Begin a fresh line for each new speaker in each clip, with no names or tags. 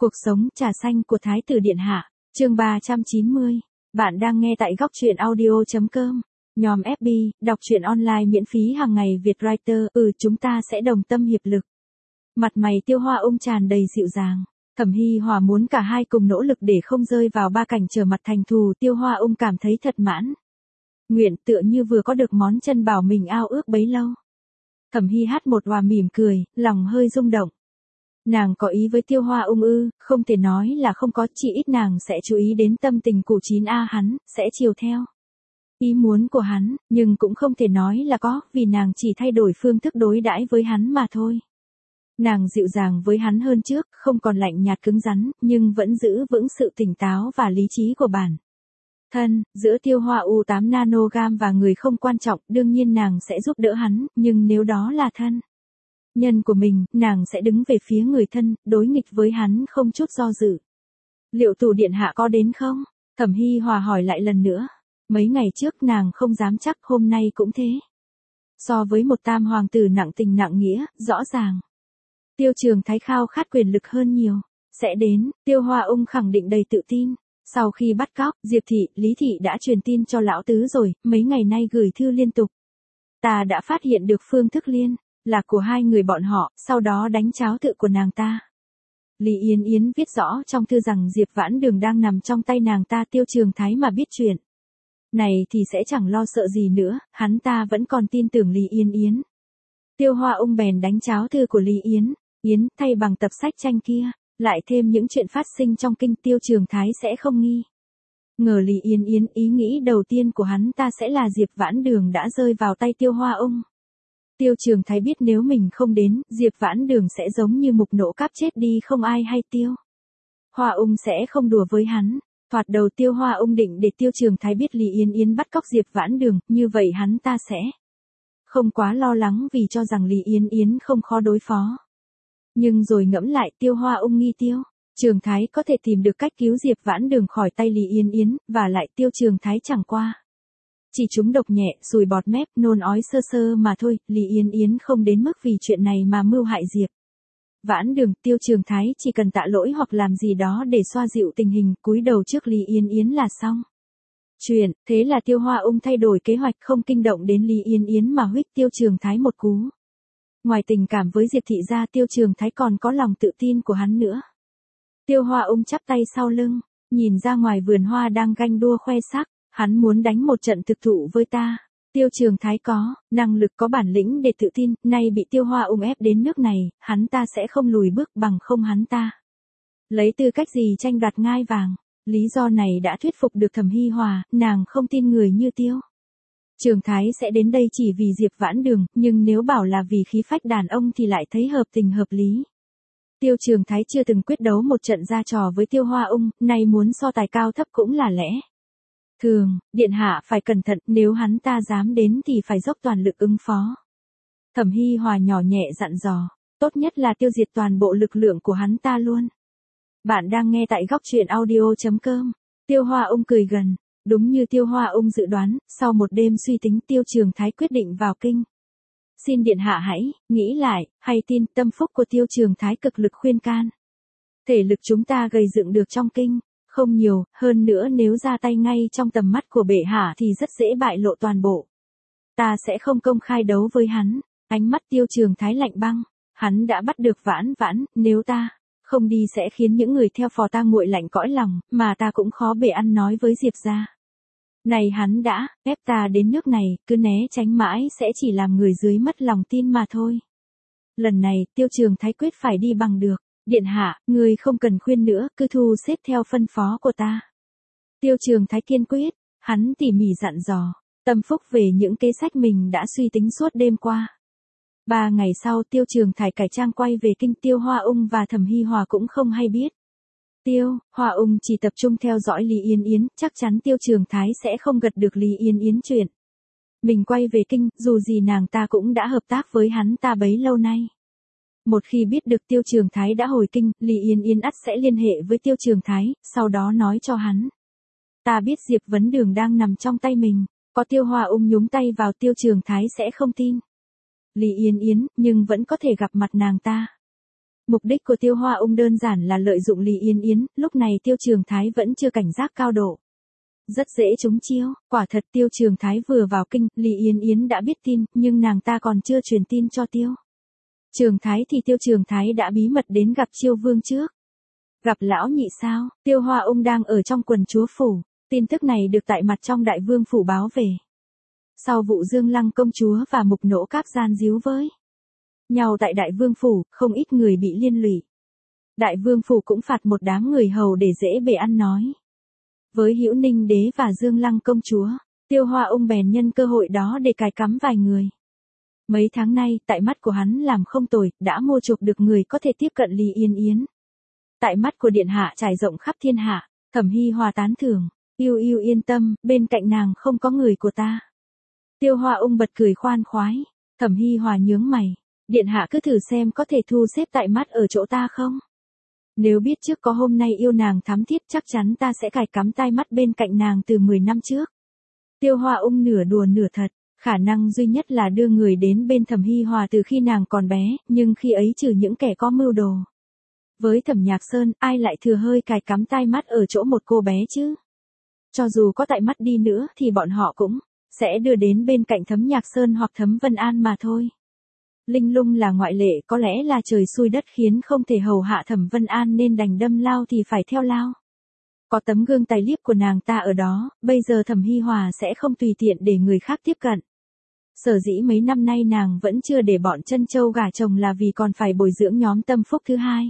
Cuộc sống trà xanh của Thái tử Điện Hạ, chương 390. Bạn đang nghe tại góc truyện audio.com. Nhóm FB, đọc truyện online miễn phí hàng ngày Vietwriter. Chúng ta sẽ đồng tâm hiệp lực. Mặt mày Tiêu Hoa Ung tràn đầy dịu dàng. Thẩm Hy Hòa muốn cả hai cùng nỗ lực để không rơi vào ba cảnh trở mặt thành thù. Tiêu Hoa Ung cảm thấy thật mãn nguyện, tựa như vừa có được món chân bảo mình ao ước bấy lâu. Thẩm Hy hát một hòa mỉm cười, lòng hơi rung động. Nàng có ý với Tiêu Hoa Ung không thể nói là không có, chỉ ít nàng sẽ chú ý đến tâm tình của 9A hắn, sẽ chiều theo ý muốn của hắn, nhưng cũng không thể nói là có, vì nàng chỉ thay đổi phương thức đối đãi với hắn mà thôi. Nàng dịu dàng với hắn hơn trước, không còn lạnh nhạt cứng rắn, nhưng vẫn giữ vững sự tỉnh táo và lý trí của bản thân. Giữa Tiêu Hoa U8 nanogam và người không quan trọng, đương nhiên nàng sẽ giúp đỡ hắn, nhưng nếu đó là thân nhân của mình, nàng sẽ đứng về phía người thân, đối nghịch với hắn không chút do dự. Liệu Tù Điện Hạ có đến không? Thẩm Hy Hòa hỏi lại lần nữa. Mấy ngày trước nàng không dám chắc, hôm nay cũng thế. So với một tam hoàng tử nặng tình nặng nghĩa, rõ ràng Tiêu Trường Thái khao khát quyền lực hơn nhiều. Sẽ đến, Tiêu Hoa Ung khẳng định đầy tự tin. Sau khi bắt cóc, Diệp Thị, Lý Thị đã truyền tin cho lão tứ rồi, mấy ngày nay gửi thư liên tục. Ta đã phát hiện được phương thức liên lạc của hai người bọn họ, sau đó đánh cháo tự của nàng ta. Lý Yến Yến viết rõ trong thư rằng Diệp Vãn Đường đang nằm trong tay nàng ta. Tiêu Trường Thái mà biết chuyện này thì sẽ chẳng lo sợ gì nữa, hắn ta vẫn còn tin tưởng Lý Yến Yến. Tiêu Hoa Ung bèn đánh cháo thư của Lý Yến Yến, thay bằng tập sách tranh kia, lại thêm những chuyện phát sinh trong kinh. Tiêu Trường Thái sẽ không nghi ngờ Lý Yến Yến. Ý nghĩ đầu tiên của hắn ta sẽ là Diệp Vãn Đường đã rơi vào tay Tiêu Hoa Ung. Tiêu Trường Thái biết nếu mình không đến, Diệp Vãn Đường sẽ giống như mục nộ cáp chết đi, không ai hay. Tiêu Hoa Ung sẽ không đùa với hắn. Thoạt đầu Tiêu Hoa Ung định để Tiêu Trường Thái biết Lý Yến Yến bắt cóc Diệp Vãn Đường, như vậy hắn ta sẽ không quá lo lắng, vì cho rằng Lý Yến Yến không khó đối phó. Nhưng rồi ngẫm lại, Tiêu Hoa Ung nghi Tiêu Trường Thái có thể tìm được cách cứu Diệp Vãn Đường khỏi tay Lý Yến Yến, và lại Tiêu Trường Thái chẳng qua chỉ trúng độc nhẹ, sùi bọt mép, nôn ói sơ sơ mà thôi. Lý Yến Yến không đến mức vì chuyện này mà mưu hại Diệp Vãn Đường. Tiêu Trường Thái chỉ cần tạ lỗi hoặc làm gì đó để xoa dịu tình hình, cúi đầu trước Lý Yến Yến là xong chuyện. Thế là Tiêu Hoa Ung thay đổi kế hoạch, không kinh động đến Lý Yến Yến mà huých Tiêu Trường Thái một cú. Ngoài tình cảm với Diệp Thị ra, Tiêu Trường Thái còn có lòng tự tin của hắn nữa. Tiêu Hoa Ung chắp tay sau lưng, nhìn ra ngoài vườn hoa đang ganh đua khoe sắc. Hắn muốn đánh một trận thực thụ với ta. Tiêu Trường Thái có năng lực, có bản lĩnh để tự tin, nay bị Tiêu Hoa Ung ép đến nước này, hắn ta sẽ không lùi bước, bằng không hắn ta lấy tư cách gì tranh đoạt ngai vàng. Lý do này đã thuyết phục được Thẩm Hy Hòa, nàng không tin người như Tiêu Trường Thái sẽ đến đây chỉ vì Diệp Vãn Đường, nhưng nếu bảo là vì khí phách đàn ông thì lại thấy hợp tình hợp lý. Tiêu Trường Thái chưa từng quyết đấu một trận ra trò với Tiêu Hoa Ung, nay muốn so tài cao thấp cũng là lẽ thường. Điện hạ phải cẩn thận, nếu hắn ta dám đến thì phải dốc toàn lực ứng phó. Thẩm Hy Hòa nhỏ nhẹ dặn dò, tốt nhất là tiêu diệt toàn bộ lực lượng của hắn ta luôn. Bạn đang nghe tại góc truyện audio.com. Tiêu Hoa Ung cười gần. Đúng như Tiêu Hoa Ung dự đoán, sau một đêm suy tính, Tiêu Trường Thái quyết định vào kinh. Xin Điện Hạ hãy nghĩ lại, hay tin. Tâm phúc của Tiêu Trường Thái cực lực khuyên can. Thể lực chúng ta gầy dựng được trong kinh không nhiều, hơn nữa nếu ra tay ngay trong tầm mắt của bệ hạ thì rất dễ bại lộ toàn bộ. Ta sẽ không công khai đấu với hắn. Ánh mắt Tiêu Trường Thái lạnh băng. Hắn đã bắt được Vãn, nếu ta không đi sẽ khiến những người theo phò ta nguội lạnh cõi lòng, mà ta cũng khó bề ăn nói với Diệp gia. Này hắn đã ép ta đến nước này, cứ né tránh mãi sẽ chỉ làm người dưới mất lòng tin mà thôi. Lần này, Tiêu Trường Thái quyết phải đi bằng được. Điện hạ, người không cần khuyên nữa, cứ thu xếp theo phân phó của ta. Tiêu Trường Thái kiên quyết, hắn tỉ mỉ dặn dò Tâm phúc về những kế sách mình đã suy tính suốt đêm qua. 3 ngày sau, Tiêu Trường Thái cải trang quay về kinh. Tiêu Hoa Ung và Thẩm Hy Hòa cũng không hay biết. Tiêu Hoa Ung chỉ tập trung theo dõi Lý Yến Yến, chắc chắn Tiêu Trường Thái sẽ không gật được Lý Yến Yến chuyện mình quay về kinh, dù gì nàng ta cũng đã hợp tác với hắn ta bấy lâu nay. Một khi biết được Tiêu Trường Thái đã hồi kinh, Lý Yến Yến ắt sẽ liên hệ với Tiêu Trường Thái, sau đó nói cho hắn ta biết Diệp Vấn Đường đang nằm trong tay mình. Có Tiêu Hoa Ung nhúng tay vào, Tiêu Trường Thái sẽ không tin Lý Yến Yến, nhưng vẫn có thể gặp mặt nàng ta. Mục đích của Tiêu Hoa Ung đơn giản là lợi dụng Lý Yên Yến, lúc này Tiêu Trường Thái vẫn chưa cảnh giác cao độ. Rất dễ trúng chiêu, quả thật Tiêu Trường Thái vừa vào kinh, Lý Yên Yến đã biết tin, nhưng nàng ta còn chưa truyền tin cho Tiêu Trường Thái thì Tiêu Trường Thái đã bí mật đến gặp Chiêu Vương trước. Gặp lão nhị sao? Tiêu Hoa Ung đang ở trong quần chúa phủ, tin tức này được tại mặt trong đại vương phủ báo về. Sau vụ Dương Lăng công chúa và Mục Nỗ Cáp gian díu với nhau tại đại vương phủ, không ít người bị liên lụy. Đại vương phủ cũng phạt một đám người hầu để dễ bề ăn nói. Với Hữu Ninh đế và Dương Lăng công chúa, Tiêu Hoa Ung bèn nhân cơ hội đó để cài cắm vài người. Mấy tháng nay, tại mắt của hắn làm không tồi, đã mua chuộc được người có thể tiếp cận Lý Yên Yến. Tại mắt của điện hạ trải rộng khắp thiên hạ, Thẩm Hi Hòa tán thưởng, yêu yêu yên tâm, bên cạnh nàng không có người của ta. Tiêu Hoa Ung bật cười khoan khoái, Thẩm Hi Hòa nhướng mày, điện hạ cứ thử xem có thể thu xếp tại mắt ở chỗ ta không? Nếu biết trước có hôm nay yêu nàng thắm thiết chắc chắn ta sẽ cài cắm tai mắt bên cạnh nàng từ 10 năm trước. Tiêu Hoa Ung nửa đùa nửa thật, khả năng duy nhất là đưa người đến bên Thẩm Hi Hòa từ khi nàng còn bé, nhưng khi ấy trừ những kẻ có mưu đồ. Với Thẩm Nhạc Sơn, ai lại thừa hơi cài cắm tai mắt ở chỗ một cô bé chứ? Cho dù có tại mắt đi nữa thì bọn họ cũng sẽ đưa đến bên cạnh Thẩm Nhạc Sơn hoặc Thẩm Vân An mà thôi. Linh Lung là ngoại lệ, có lẽ là trời xui đất khiến không thể hầu hạ Thẩm Vân An nên đành đâm lao thì phải theo lao. Có tấm gương tài liếc của nàng ta ở đó, bây giờ Thẩm Hi Hòa sẽ không tùy tiện để người khác tiếp cận. Sở dĩ mấy năm nay nàng vẫn chưa để bọn Trân Châu gả chồng là vì còn phải bồi dưỡng nhóm tâm phúc thứ hai.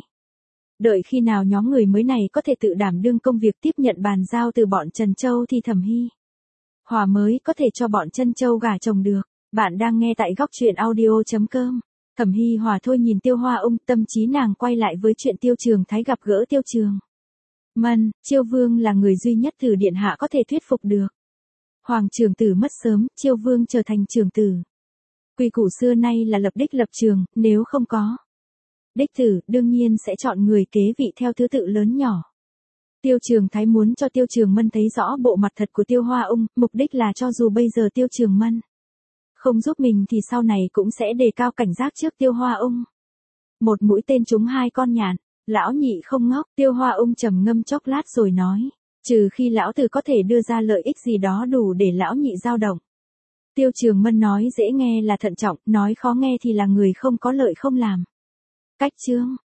Đợi khi nào nhóm người mới này có thể tự đảm đương công việc tiếp nhận bàn giao từ bọn Trần Châu thì Thẩm Hi Hòa mới có thể cho bọn Trân Châu gả chồng được. Bạn đang nghe tại góc truyện audio.com. Thẩm Hi Hòa thôi nhìn Tiêu Hoa Ung, tâm trí nàng quay lại với chuyện Tiêu Trường Thái gặp gỡ Tiêu Trường Mân. Chiêu Vương là người duy nhất từ điện hạ có thể thuyết phục được. Hoàng trưởng tử mất sớm, Chiêu Vương trở thành trưởng tử. Quy củ xưa nay là lập đích lập trường, nếu không có đích tử, đương nhiên sẽ chọn người kế vị theo thứ tự lớn nhỏ. Tiêu Trường Thái muốn cho Tiêu Trường Mân thấy rõ bộ mặt thật của Tiêu Hoa Ung, mục đích là cho dù bây giờ Tiêu Trường Mân không giúp mình thì sau này cũng sẽ đề cao cảnh giác trước Tiêu Hoa Ung. Một mũi tên trúng hai con nhạn, lão nhị không ngốc, Tiêu Hoa Ung trầm ngâm chốc lát rồi nói, trừ khi lão tử có thể đưa ra lợi ích gì đó đủ để lão nhị dao động. Tiêu Trường Mân nói dễ nghe là thận trọng, nói khó nghe thì là người không có lợi không làm. Cách chương